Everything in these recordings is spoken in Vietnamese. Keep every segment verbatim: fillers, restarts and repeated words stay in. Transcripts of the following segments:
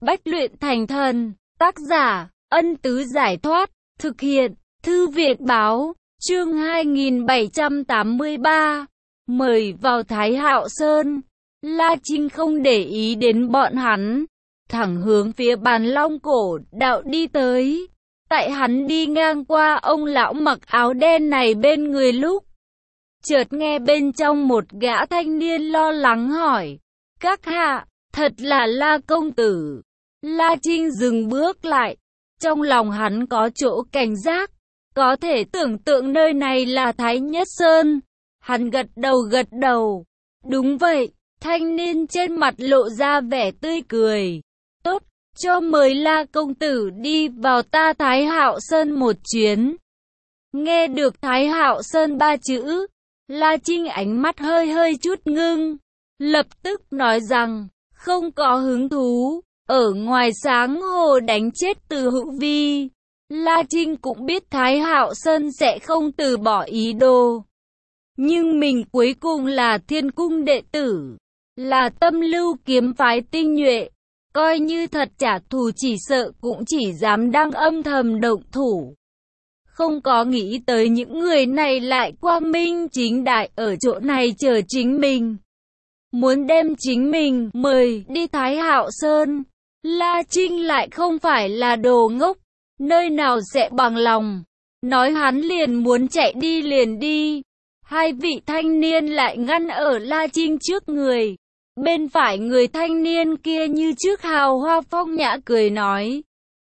Bách luyện thành thần, tác giả, Ân Tứ Giải Thoát, thực hiện, Thư Việt Báo, chương hai nghìn bảy trăm tám mươi ba, mời vào Thái Hạo Sơn. La Trinh không để ý đến bọn hắn, thẳng hướng phía Bàn Long Cổ đạo đi tới. Tại hắn đi ngang qua ông lão mặc áo đen này bên người lúc, chợt nghe bên trong một gã thanh niên lo lắng hỏi: "Các hạ, thật là La công tử?" La Trinh dừng bước lại, trong lòng hắn có chỗ cảnh giác, có thể tưởng tượng nơi này là Thái Nhất Sơn. Hắn gật đầu gật đầu, đúng vậy. Thanh niên trên mặt lộ ra vẻ tươi cười. "Tốt, cho mời La công tử đi vào ta Thái Hạo Sơn một chuyến." Nghe được Thái Hạo Sơn ba chữ, La Trinh ánh mắt hơi hơi chút ngưng, lập tức nói rằng không có hứng thú. Ở ngoài sáng hồ đánh chết Từ Hữu Vi, La Trinh cũng biết Thái Hạo Sơn sẽ không từ bỏ ý đồ. Nhưng mình cuối cùng là Thiên Cung đệ tử, là Tâm Lưu kiếm phái tinh nhuệ, coi như thật trả thù chỉ sợ cũng chỉ dám đang âm thầm động thủ. Không có nghĩ tới những người này lại quang minh chính đại ở chỗ này chờ chính mình, muốn đem chính mình mời đi Thái Hạo Sơn. La Trinh lại không phải là đồ ngốc, nơi nào sẽ bằng lòng nói hắn liền muốn chạy đi liền đi. Hai vị thanh niên lại ngăn ở La Trinh trước người. Bên phải người thanh niên kia như trước hào hoa phong nhã cười nói: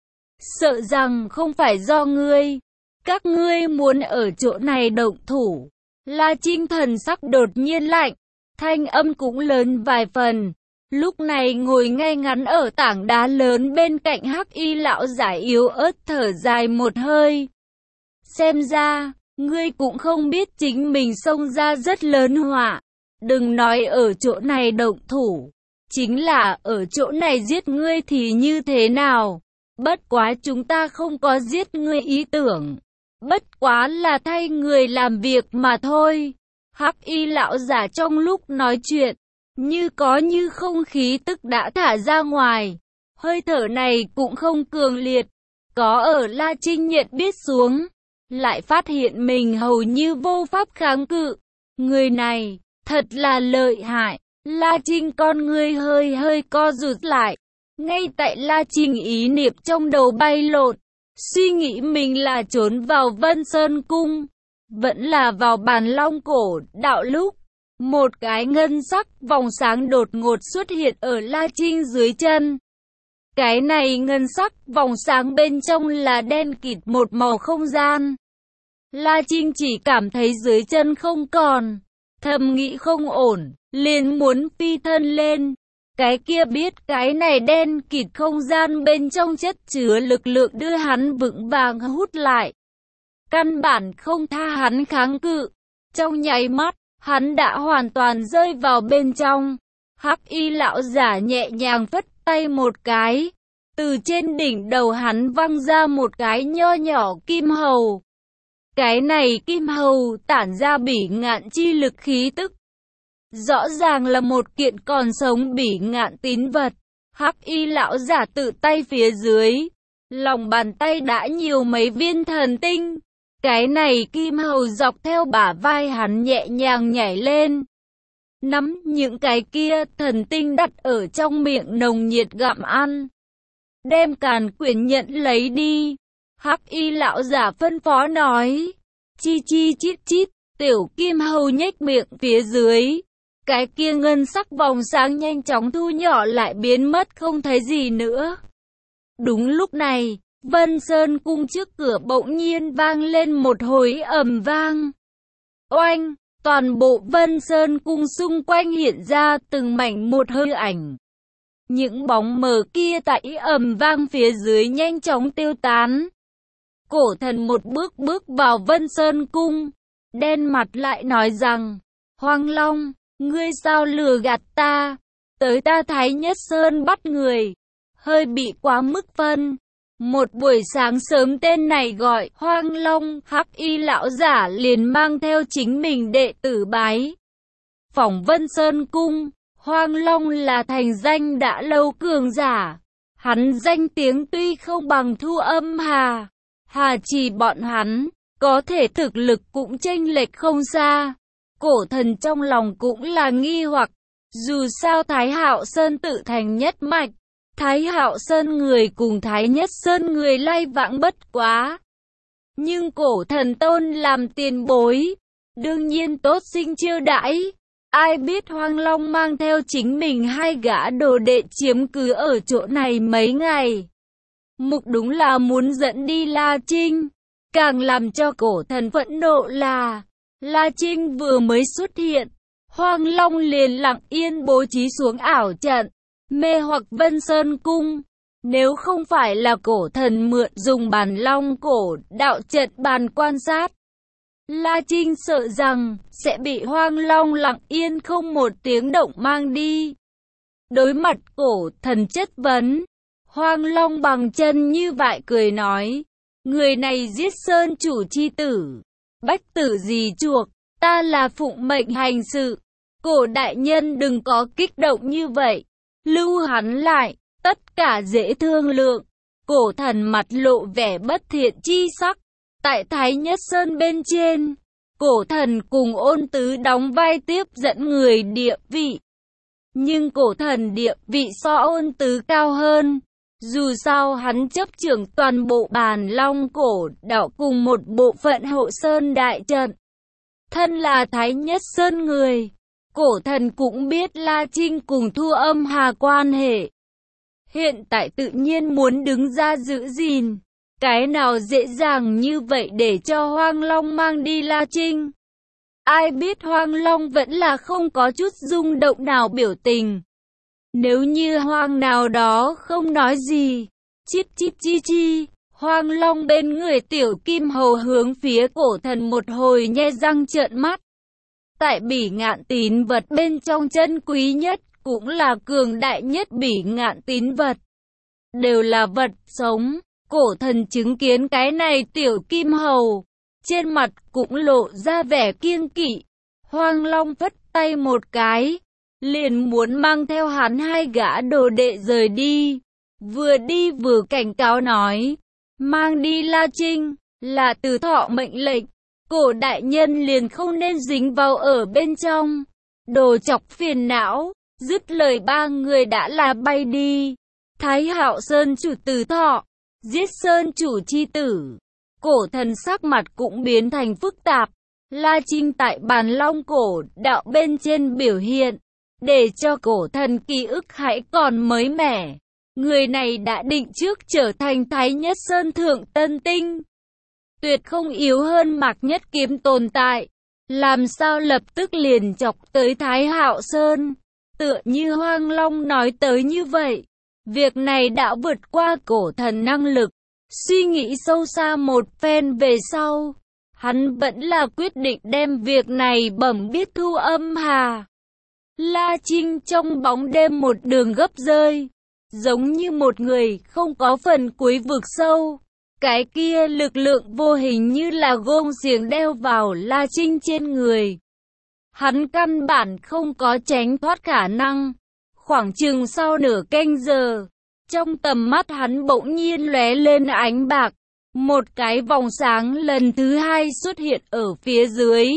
"Sợ rằng không phải do ngươi, các ngươi muốn ở chỗ này động thủ." La Trinh thần sắc đột nhiên lạnh, thanh âm cũng lớn vài phần. Lúc này ngồi ngay ngắn ở tảng đá lớn bên cạnh Hắc Y lão giả yếu ớt thở dài một hơi. "Xem ra, ngươi cũng không biết chính mình xông ra rất lớn họa. Đừng nói ở chỗ này động thủ, chính là ở chỗ này giết ngươi thì như thế nào? Bất quá chúng ta không có giết ngươi ý tưởng, bất quá là thay người làm việc mà thôi." Hắc Y lão giả trong lúc nói chuyện, như có như không khí tức đã thả ra ngoài. Hơi thở này cũng không cường liệt, có ở La Trinh nhận biết xuống, lại phát hiện mình hầu như vô pháp kháng cự. Người này, thật là lợi hại. La Trinh con người hơi hơi co rụt lại. Ngay tại La Trinh ý niệm trong đầu bay lộn, suy nghĩ mình là trốn vào Vân Sơn Cung, vẫn là vào Bàn Long Cổ đạo lúc, một cái ngân sắc vòng sáng đột ngột xuất hiện ở La Trinh dưới chân. Cái này ngân sắc vòng sáng bên trong là đen kịt một màu không gian. La Trinh chỉ cảm thấy dưới chân không còn, thầm nghĩ không ổn, liền muốn phi thân lên. Cái kia biết cái này đen kịt không gian bên trong chất chứa lực lượng đưa hắn vững vàng hút lại, căn bản không tha hắn kháng cự. Trong nháy mắt, hắn đã hoàn toàn rơi vào bên trong. Hắc Y lão giả nhẹ nhàng phất tay một cái, từ trên đỉnh đầu hắn văng ra một cái nho nhỏ kim hầu. Cái này kim hầu tản ra bỉ ngạn chi lực khí tức, rõ ràng là một kiện còn sống bỉ ngạn tín vật. Hắc Y lão giả tự tay phía dưới, lòng bàn tay đã nhiều mấy viên thần tinh. Cái này kim hầu dọc theo bả vai hắn nhẹ nhàng nhảy lên, nắm những cái kia thần tinh đặt ở trong miệng nồng nhiệt gặm ăn. "Đem càn quyển nhận lấy đi." Hắc Y lão giả phân phó nói. Chi chi chít chít, tiểu kim hầu nhếch miệng phía dưới, cái kia ngân sắc vòng sáng nhanh chóng thu nhỏ lại biến mất không thấy gì nữa. Đúng lúc này, Vân Sơn Cung trước cửa bỗng nhiên vang lên một hồi ầm vang. Oanh, toàn bộ Vân Sơn Cung xung quanh hiện ra từng mảnh một hư ảnh. Những bóng mờ kia tại ầm vang phía dưới nhanh chóng tiêu tán. Cổ thần một bước bước vào Vân Sơn Cung, đen mặt lại nói rằng: "Hoang Long, ngươi sao lừa gạt ta? Tới ta Thái Nhất Sơn bắt người, hơi bị quá mức phân." Một buổi sáng sớm tên này gọi Hoang Long, Hắc Y lão giả liền mang theo chính mình đệ tử bái phỏng Vân Sơn Cung. Hoang Long là thành danh đã lâu cường giả, Hắn danh tiếng tuy không bằng Thu Âm Hà, Hà Trì bọn hắn, có thể thực lực cũng chênh lệch không xa. Cổ thần trong lòng cũng là nghi hoặc, dù sao Thái Hạo Sơn tự thành nhất mạch, Thái Hạo Sơn người cùng Thái Nhất Sơn người lai vãng bất quá. Nhưng cổ thần tôn làm tiền bối, đương nhiên tốt sinh chiêu đãi. Ai biết Hoang Long mang theo chính mình hai gã đồ đệ chiếm cứ ở chỗ này mấy ngày. Mục đúng là muốn dẫn đi La Trinh. Càng làm cho cổ thần phẫn nộ là, La Trinh vừa mới xuất hiện, Hoang Long liền lặng yên bố trí xuống ảo trận, mê hoặc Vân Sơn Cung. Nếu không phải là cổ thần mượn dùng bàn long cổ đạo trận bàn quan sát, La Trinh sợ rằng sẽ bị Hoang Long lặng yên không một tiếng động mang đi. Đối mặt cổ thần chất vấn, Hoang Long bằng chân như vậy cười nói, người này giết Sơn chủ chi tử, bách tử gì chuộc, ta là phụng mệnh hành sự. Cổ đại nhân đừng có kích động như vậy, lưu hắn lại, tất cả dễ thương lượng. Cổ thần mặt lộ vẻ bất thiện chi sắc. Tại Thái Nhất Sơn bên trên, cổ thần cùng Ôn Tứ đóng vai tiếp dẫn người địa vị. Nhưng cổ thần địa vị so Ôn Tứ cao hơn. Dù sao hắn chấp trưởng toàn bộ bàn long cổ đạo cùng một bộ phận hộ sơn đại trận. Thân là Thái Nhất Sơn người, cổ thần cũng biết La Trinh cùng Thu Âm Hà quan hệ. Hiện tại tự nhiên muốn đứng ra giữ gìn. Cái nào dễ dàng như vậy để cho Hoang Long mang đi La Trinh. Ai biết Hoang Long vẫn là không có chút rung động nào biểu tình. Nếu như Hoang nào đó không nói gì, chít chít chi chi, Hoang Long bên người Tiểu Kim Hầu hướng phía cổ thần một hồi nhe răng trợn mắt. Tại bỉ ngạn tín vật bên trong chân quý nhất, cũng là cường đại nhất bỉ ngạn tín vật. Đều là vật sống. Cổ thần chứng kiến cái này Tiểu Kim Hầu, trên mặt cũng lộ ra vẻ kiêng kỵ. Hoang Long vất tay một cái, liền muốn mang theo hắn hai gã đồ đệ rời đi. Vừa đi vừa cảnh cáo nói, mang đi La Trinh, là Từ Thọ mệnh lệnh, cổ đại nhân liền không nên dính vào ở bên trong. Đồ chọc phiền não, dứt lời ba người đã là bay đi. Thái Hạo Sơn chủ Từ Thọ, giết Sơn chủ chi tử. Cổ thần sắc mặt cũng biến thành phức tạp. La Trinh tại bàn long cổ đạo bên trên biểu hiện, để cho cổ thần ký ức hãy còn mới mẻ. Người này đã định trước trở thành Thái Nhất Sơn thượng tân tinh, tuyệt không yếu hơn Mạc Nhất Kiếm tồn tại. Làm sao lập tức liền chọc tới Thái Hạo Sơn, tựa như Hoang Long nói tới như vậy. Việc này đã vượt qua cổ thần năng lực. Suy nghĩ sâu xa một phen về sau, hắn vẫn là quyết định đem việc này bẩm biết Thu Âm Hà. La Trinh trong bóng đêm một đường gấp rơi, giống như một người không có phần cuối vực sâu. Cái kia lực lượng vô hình như là gông xiềng đeo vào La Trinh trên người. Hắn căn bản không có tránh thoát khả năng. Khoảng chừng sau nửa canh giờ, trong tầm mắt hắn bỗng nhiên lóe lên ánh bạc. Một cái vòng sáng lần thứ hai xuất hiện ở phía dưới.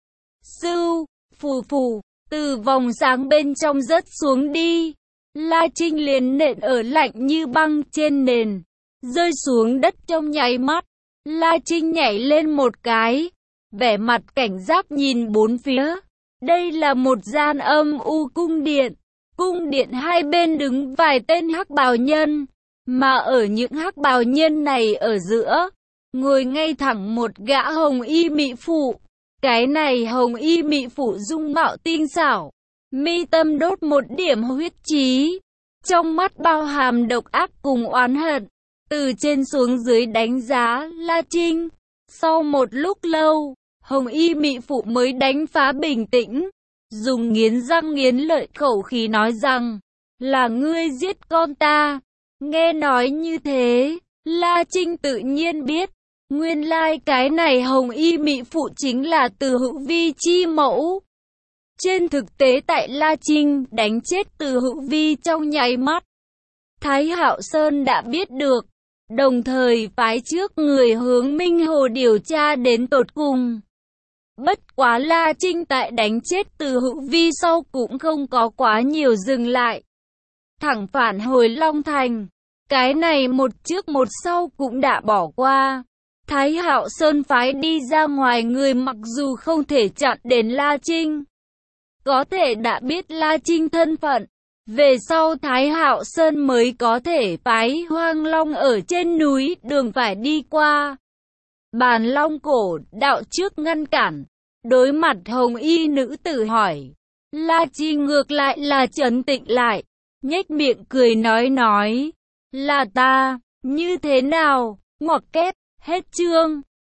Sưu, phù phù, từ vòng sáng bên trong rớt xuống đi. La Trinh liền nện ở lạnh như băng trên nền, rơi xuống đất trong nháy mắt. La Trinh nhảy lên một cái, vẻ mặt cảnh giác nhìn bốn phía. Đây là một gian âm u cung điện. Cung điện hai bên đứng vài tên hắc bào nhân, mà ở những hắc bào nhân này ở giữa, ngồi ngay thẳng một gã hồng y mỹ phụ. Cái này hồng y mỹ phụ dung mạo tinh xảo, mi tâm đốt một điểm huyết chí, trong mắt bao hàm độc ác cùng oán hận, từ trên xuống dưới đánh giá La Trinh. Sau một lúc lâu, hồng y mỹ phụ mới đánh phá bình tĩnh, dùng nghiến răng nghiến lợi khẩu khí nói rằng, là ngươi giết con ta. Nghe nói như thế, La Trinh tự nhiên biết, nguyên lai cái này hồng y mỹ phụ chính là Từ Hữu Vi chi mẫu. Trên thực tế tại La Trinh đánh chết Từ Hữu Vi trong nháy mắt, Thái Hạo Sơn đã biết được, đồng thời phái trước người hướng Minh Hồ điều tra đến tột cùng. Bất quá La Trinh tại đánh chết Từ Hữu Vi sau cũng không có quá nhiều dừng lại, thẳng phản hồi Long Thành. Cái này một trước một sau cũng đã bỏ qua. Thái Hạo Sơn phái đi ra ngoài người mặc dù không thể chặn đến La Trinh, có thể đã biết La Trinh thân phận. Về sau Thái Hạo Sơn mới có thể phái Hoang Long ở trên núi đường phải đi qua. Bàn Long cổ đạo trước ngăn cản, đối mặt hồng y nữ tử hỏi. La Trinh ngược lại là trấn tĩnh lại, nhếch miệng cười nói nói, là ta, như thế nào, ngoặc kép, hết chương.